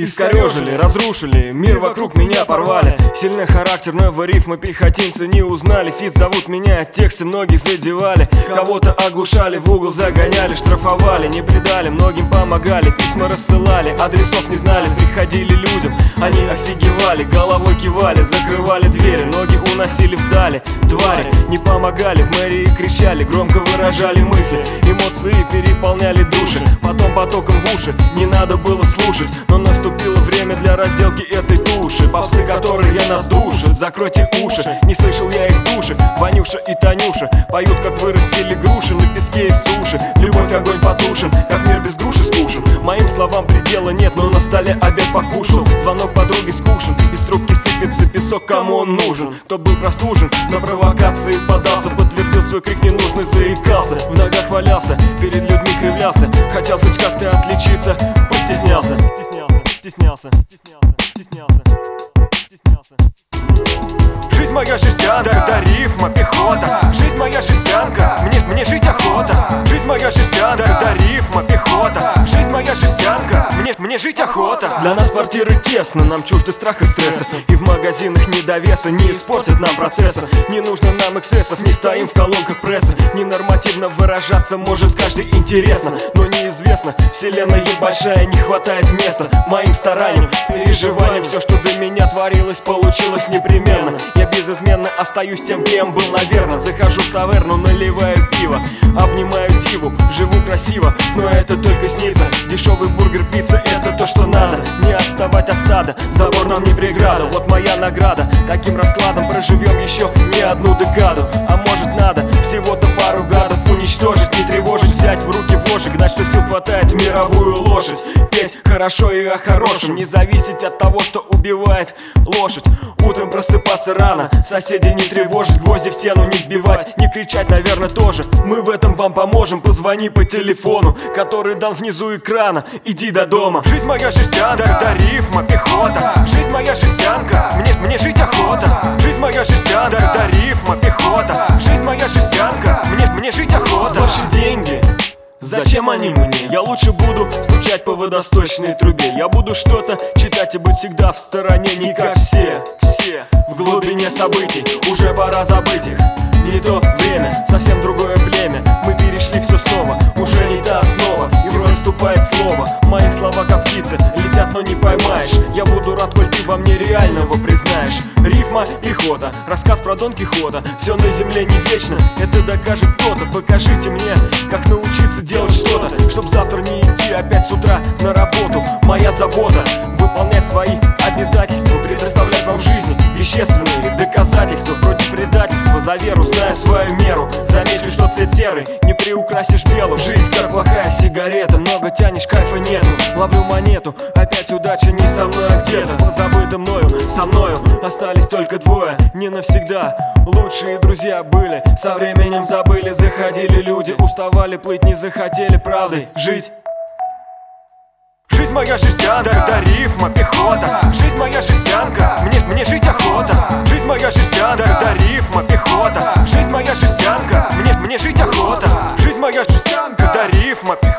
искорежили, разрушили, мир вокруг меня порвали. Сильный характер, новые рифмы пехотинцы не узнали. Физ зовут меня, тексты многих задевали. Кого-то оглушали, в угол загоняли, штрафовали, не предали, многим помогали. Письма рассылали, адресов не знали, приходили людям, они офигевали, головой кивали, закрывали двери, ноги уносили вдали. Твари не помогали, в мэрии кричали, громко выражали мысли, эмоции переполняли души, потом потоком в уши не надо было слушать. Но наступило время для разделки этой туши. Попсы, которые нас душат, закройте уши, не слышал я их души. Ванюша и Танюша поют, как вырастили груши на песке и суши. Любовь, огонь потушен, как мир без груши скушен. Моим словам предела нет, но на столе обед покушал. Звонок подруги скушен, из трубки сыпется песок, кому он нужен. Кто был простужен, на провокации подался, подтвердил свой крик ненужный, заикался, в ногах валялся, перед людьми кривлялся, хотел хоть как-то отличиться, постеснялся. Жизнь моя жестянка, да рифма, пехота. Жизнь моя жестянка, мне жить охота. Жизнь моя жестянка, да рифма, пехота. Жизнь моя жестянка, мне жить охота. Для нас квартиры тесно, нам чужды страх и стресса. И в магазинах недовеса не испортят нам процесса. Не нужно нам эксцессов, не стоим в колонках прессы. Ненормативно выражаться может каждый интересно, но неизвестно, вселенная большая, не хватает места моим стараниям, переживаниям. Все, что до меня творилось, получилось непременно. Я безызменно остаюсь тем, кем был, наверное. Захожу в таверну, наливаю пиво, обнимаю диву, живу красиво, но это только снится. Дешевый бургер, пицца, это то, что надо. Не отставать от стада, забор нам не преграда. Вот моя награда, таким раскладом проживем еще не одну декаду. А может надо всего-то пару гадов уничтожить, не тревожить, взять в руки вожжи, гнать, что сил хватает, мировую лошадь. Петь хорошо и о хорошем, не зависеть от того, что убивает лошадь. Утром просыпаться рано, соседей не тревожить, гвозди в стену не вбивать, не кричать, наверное, тоже. Мы в этом вам поможем, позвони по телефону, который дан внизу экрана, иди до дома. Жизнь моя жестянка, да рифма, пехота. Жизнь моя жестянка, мне жить охота. Жизнь моя жестянка, да рифма, пехота. Жизнь моя жестянка, мне жить охота. Ваши деньги, зачем они мне? Я лучше буду стучать по водосточной трубе. Я буду что-то читать и быть всегда в стороне, не как все. В глубине событий, уже пора забыть их. Не то время, совсем другое племя. Мы перешли все снова, уже не та основа. И вновь вступает слово. Мои слова как птицы, летят, но не поймаешь. Я буду рад, коль ты во мне реального признаешь. Рифма, пехота, рассказ про Дон Кихота. Все на земле не вечно, это докажет кто-то. Покажите мне, как научиться делать что-то, чтоб завтра не идти опять с утра на работу. Моя забота — выполнять свои обязательства, предоставлять вам в жизни вещественные доказательства против предательства. За веру, зная свою меру, замечу, что цвет серый не приукрасишь белым. Жизнь как плохая сигарета, много тянешь, кайфа нету. Ловлю монету, опять удача не со мной, а где-то позабыто мною. Со мною остались только двое, не навсегда. Лучшие друзья были, со временем забыли. Заходили люди, уставали плыть, не захотели правдой жить. Жизнь моя жестянка, да рифма, пехота. Жизнь моя жестянка, мне жить охота. Жизнь моя жестянка, да рифма, пехота. Жизнь моя жестянка, мне жить охота. Жизнь моя жестянка, да рифма, пехота.